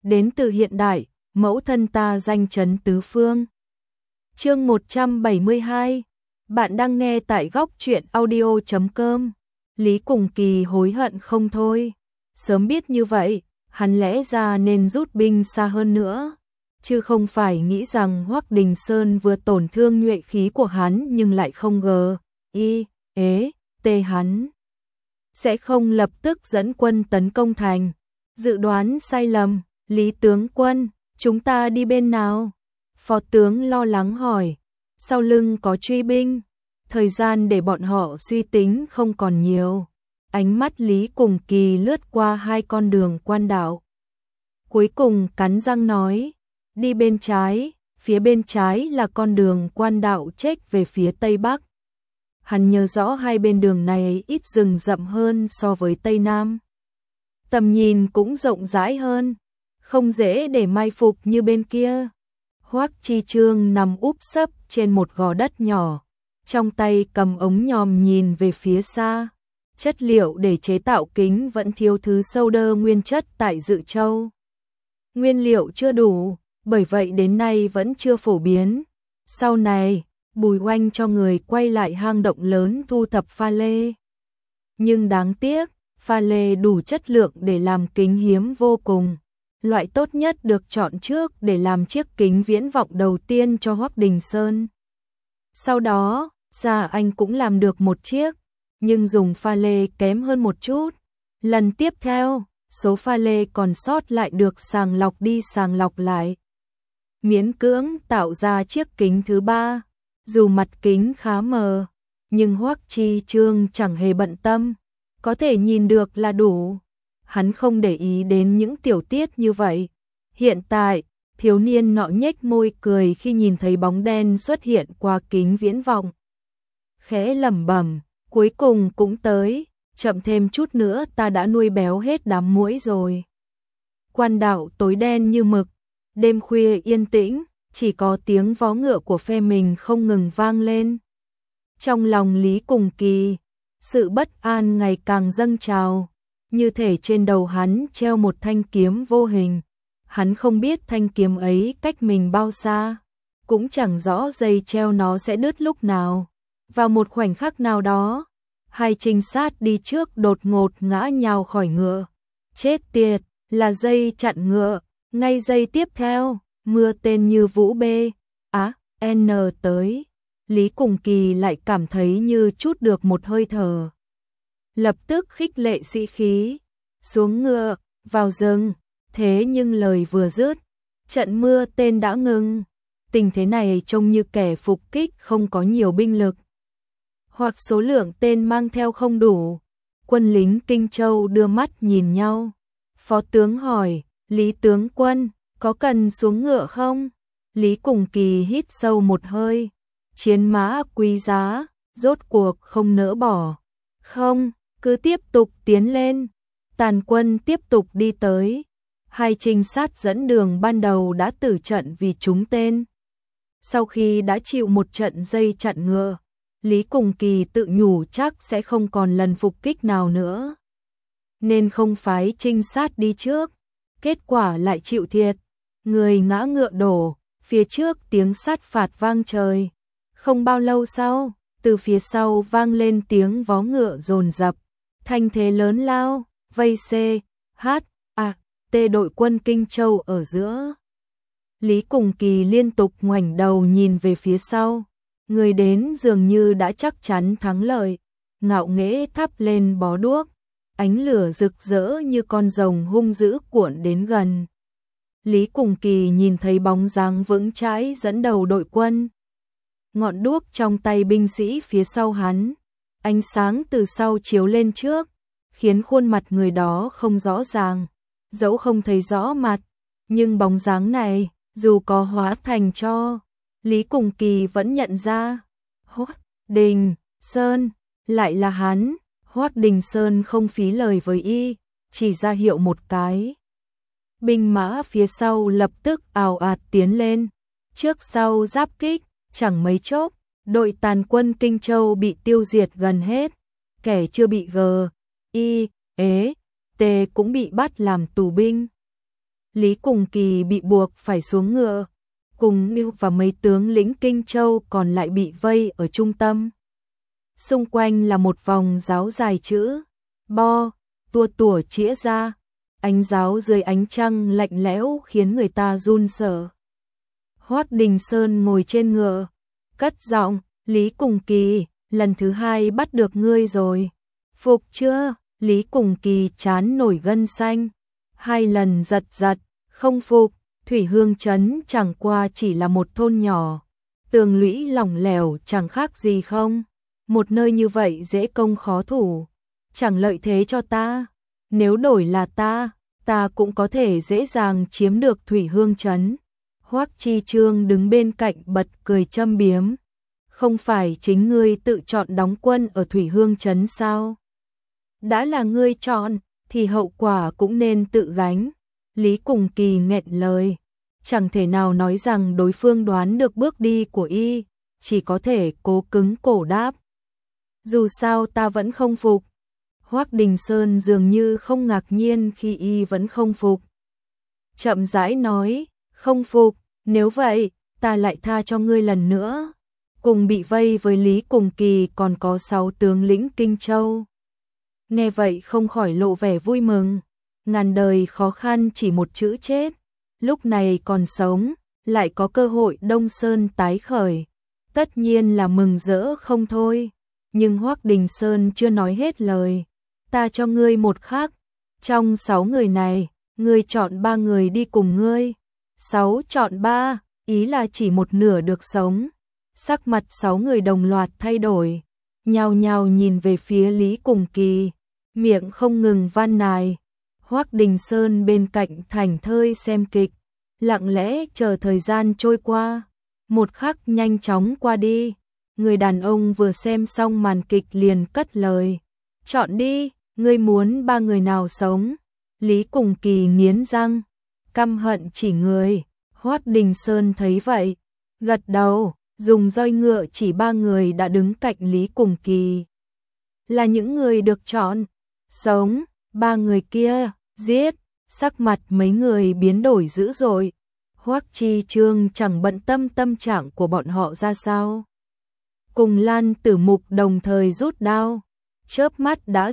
đến từ hiện đại, mẫu thân ta danh chấn tứ phương. Chương 172. Bạn đang nghe tại góc truyện audio.com. Lý Cùng Kỳ hối hận không thôi. Sớm biết như vậy, hắn lẽ ra nên rút binh xa hơn nữa, chứ không phải nghĩ rằng Hoắc Đình Sơn vừa tổn thương nhuệ khí của hắn nhưng lại không hắn sẽ không lập tức dẫn quân tấn công thành. Dự đoán sai lầm. Lý tướng quân, chúng ta đi bên nào? Phó tướng lo lắng hỏi. Sau lưng có truy binh, thời gian để bọn họ suy tính không còn nhiều. Ánh mắt Lý Cùng Kỳ lướt qua hai con đường quan đạo, cuối cùng cắn răng nói, đi bên trái. Phía bên trái là con đường quan đạo chếch về phía tây bắc. Hắn nhớ rõ hai bên đường này ít rừng rậm hơn so với tây nam, tầm nhìn cũng rộng rãi hơn, không dễ để mai phục như bên kia. Hoắc Chi Trương nằm úp sấp trên một gò đất nhỏ, trong tay cầm ống nhòm nhìn về phía xa. Chất liệu để chế tạo kính vẫn thiếu thứ solder nguyên chất tại Dự Châu. Nguyên liệu chưa đủ, bởi vậy đến nay vẫn chưa phổ biến. Sau này, Bùi Oanh cho người quay lại hang động lớn thu thập pha lê. Nhưng đáng tiếc, pha lê đủ chất lượng để làm kính hiếm vô cùng. Loại tốt nhất được chọn trước để làm chiếc kính viễn vọng đầu tiên cho Hoắc Đình Sơn. Sau đó, Gia Anh cũng làm được một chiếc, nhưng dùng pha lê kém hơn một chút. Lần tiếp theo, số pha lê còn sót lại được sàng lọc đi sàng lọc lại, miễn cưỡng tạo ra chiếc kính thứ ba. Dù mặt kính khá mờ, nhưng Hoắc Chi Trương chẳng hề bận tâm, có thể nhìn được là đủ. Hắn không để ý đến những tiểu tiết như vậy. Hiện tại, thiếu niên nọ nhếch môi cười khi nhìn thấy bóng đen xuất hiện qua kính viễn vọng. Khẽ lẩm bẩm, cuối cùng cũng tới, chậm thêm chút nữa ta đã nuôi béo hết đám muỗi rồi. Quan đạo tối đen như mực, đêm khuya yên tĩnh, chỉ có tiếng vó ngựa của phe mình không ngừng vang lên. Trong lòng Lý Cùng Kỳ, sự bất an ngày càng dâng trào, như thể trên đầu hắn treo một thanh kiếm vô hình. Hắn không biết thanh kiếm ấy cách mình bao xa, cũng chẳng rõ dây treo nó sẽ đứt lúc nào. Vào một khoảnh khắc nào đó, hai trinh sát đi trước đột ngột ngã nhào khỏi ngựa. Chết tiệt, là dây chặn ngựa. Ngay giây tiếp theo, mưa tên như vũ bê N tới. Lý Cùng Kỳ lại cảm thấy như trút được một hơi thở. Lập tức khích lệ sĩ khí, xuống ngựa, vào rừng. Thế nhưng lời vừa dứt, trận mưa tên đã ngừng. Tình thế này trông như kẻ phục kích không có nhiều binh lực, hoặc số lượng tên mang theo không đủ. Quân lính Kinh Châu đưa mắt nhìn nhau. Phó tướng hỏi, Lý tướng quân, có cần xuống ngựa không? Lý Cùng Kỳ hít sâu một hơi. Chiến mã quý giá, rốt cuộc không nỡ bỏ. Không, cứ tiếp tục tiến lên. Tàn quân tiếp tục đi tới. Hai trinh sát dẫn đường ban đầu đã tử trận vì trúng tên. Sau khi đã chịu một trận dây chặn ngựa, Lý Cùng Kỳ tự nhủ chắc sẽ không còn lần phục kích nào nữa, nên không phái trinh sát đi trước. Kết quả lại chịu thiệt, người ngã ngựa đổ, phía trước tiếng sát phạt vang trời. Không bao lâu sau, từ phía sau vang lên tiếng vó ngựa dồn dập, thanh thế lớn lao, vây đội quân Kinh Châu ở giữa. Lý Cùng Kỳ liên tục ngoảnh đầu nhìn về phía sau, người đến dường như đã chắc chắn thắng lợi, ngạo nghễ thắp lên bó đuốc, ánh lửa rực rỡ như con rồng hung dữ cuộn đến gần. Lý Cùng Kỳ nhìn thấy bóng dáng vững chãi dẫn đầu đội quân. Ngọn đuốc trong tay binh sĩ phía sau hắn, ánh sáng từ sau chiếu lên trước, khiến khuôn mặt người đó không rõ ràng. Dẫu không thấy rõ mặt, nhưng bóng dáng này, dù có hóa thành tro, Lý Cùng Kỳ vẫn nhận ra. Hoắc Đình Sơn, lại là hắn. Hoắc Đình Sơn không phí lời với y, chỉ ra hiệu một cái. Binh mã phía sau lập tức ào ạt tiến lên, trước sau giáp kích, chẳng mấy chốc, đội tàn quân Kinh Châu bị tiêu diệt gần hết. Kẻ chưa bị T cũng bị bắt làm tù binh. Lý Cùng Kỳ bị buộc phải xuống ngựa, cùng Ngưu và mấy tướng lĩnh Kinh Châu còn lại bị vây ở trung tâm. Xung quanh là một vòng giáo dài chữ Bo, tua tủa chĩa ra, ánh giáo dưới ánh trăng lạnh lẽo khiến người ta run sợ. Hoắc Đình Sơn ngồi trên ngựa, cất giọng, Lý Cùng Kỳ, lần thứ hai bắt được ngươi rồi. Phục chưa? Lý Cùng Kỳ trán nổi gân xanh, 2 lần giật giật, không phục. Thủy Hương Trấn chẳng qua chỉ là một thôn nhỏ, tường lũy lỏng lẻo chẳng khác gì không. Một nơi như vậy dễ công khó thủ, chẳng lợi thế cho ta. Nếu đổi là ta cũng có thể dễ dàng chiếm được Thủy Hương Trấn. Hoắc Chi Trương đứng bên cạnh bật cười châm biếm. Không phải chính ngươi tự chọn đóng quân ở Thủy Hương Trấn sao? Đã là ngươi chọn, thì hậu quả cũng nên tự gánh. Lý Cùng Kỳ nghẹn lời, chẳng thể nào nói rằng đối phương đoán được bước đi của y, chỉ có thể cố cứng cổ đáp. Dù sao ta vẫn không phục. Hoắc Đình Sơn dường như không ngạc nhiên khi y vẫn không phục. Chậm rãi nói, không phục, nếu vậy, ta lại tha cho ngươi lần nữa. Cùng bị vây với Lý Cùng Kỳ còn có 6 tướng lĩnh Kinh Châu. Nghe vậy không khỏi lộ vẻ vui mừng. Ngàn đời khó khăn chỉ một chữ chết, lúc này còn sống, lại có cơ hội Đông Sơn tái khởi, tất nhiên là mừng rỡ không thôi. Nhưng Hoắc Đình Sơn chưa nói hết lời. Ta cho ngươi một khắc, trong 6 người này, ngươi chọn 3 người đi cùng ngươi. 6 chọn 3, ý là chỉ một nửa được sống. Sắc mặt 6 người đồng loạt thay đổi, nhao nhao nhìn về phía Lý Cùng Kỳ, miệng không ngừng van nài. Hoắc Đình Sơn bên cạnh thảnh thơi xem kịch, lặng lẽ chờ thời gian trôi qua. Một khắc nhanh chóng qua đi, người đàn ông vừa xem xong màn kịch liền cất lời. Chọn đi, ngươi muốn 3 người nào sống? Lý Cùng Kỳ nghiến răng, căm hận chỉ người. Hoắc Đình Sơn thấy vậy, gật đầu, dùng roi ngựa chỉ 3 người đã đứng cạnh Lý Cùng Kỳ. Là những người được chọn, sống. 3 người kia, giết. Sắc mặt mấy người biến đổi dữ dội. Hoắc Chi Trương chẳng bận tâm tâm trạng của bọn họ ra sao. Cùng Lan Tử Mục đồng thời rút đao, chớp mắt đã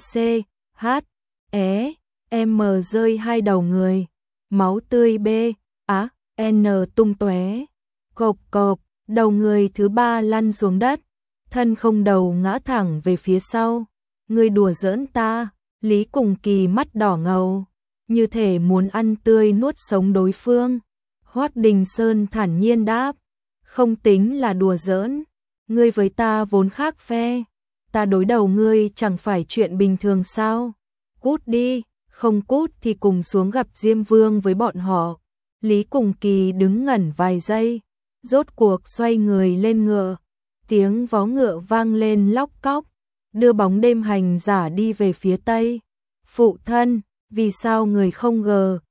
rơi 2 đầu người, máu tươi N tung tóe, cộp cộp, đầu người thứ 3 lăn xuống đất, thân không đầu ngã thẳng về phía sau. Ngươi đùa giỡn ta? Lý Cùng Kỳ mắt đỏ ngầu, như thể muốn ăn tươi nuốt sống đối phương. Hoắc Đình Sơn thản nhiên đáp, không tính là đùa giỡn, ngươi với ta vốn khác phe, ta đối đầu ngươi chẳng phải chuyện bình thường sao? Cút đi, không cút thì cùng xuống gặp Diêm Vương với bọn họ. Lý Cùng Kỳ đứng ngẩn vài giây, rốt cuộc xoay người lên ngựa, tiếng vó ngựa vang lên lóc cóc, đưa bóng đêm hành giả đi về phía tây. Phụ thân, vì sao người không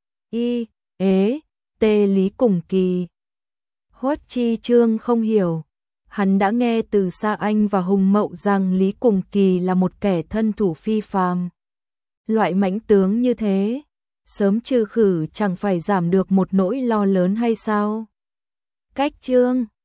Lý Cùng Kỳ? Hoắc Chi Trương không hiểu, hắn đã nghe từ Sa Anh và Hùng Mậu rằng Lý Cùng Kỳ là một kẻ thân thủ phi phàm. Loại mãnh tướng như thế, sớm trừ khử chẳng phải giảm được một nỗi lo lớn hay sao? Cách Trương,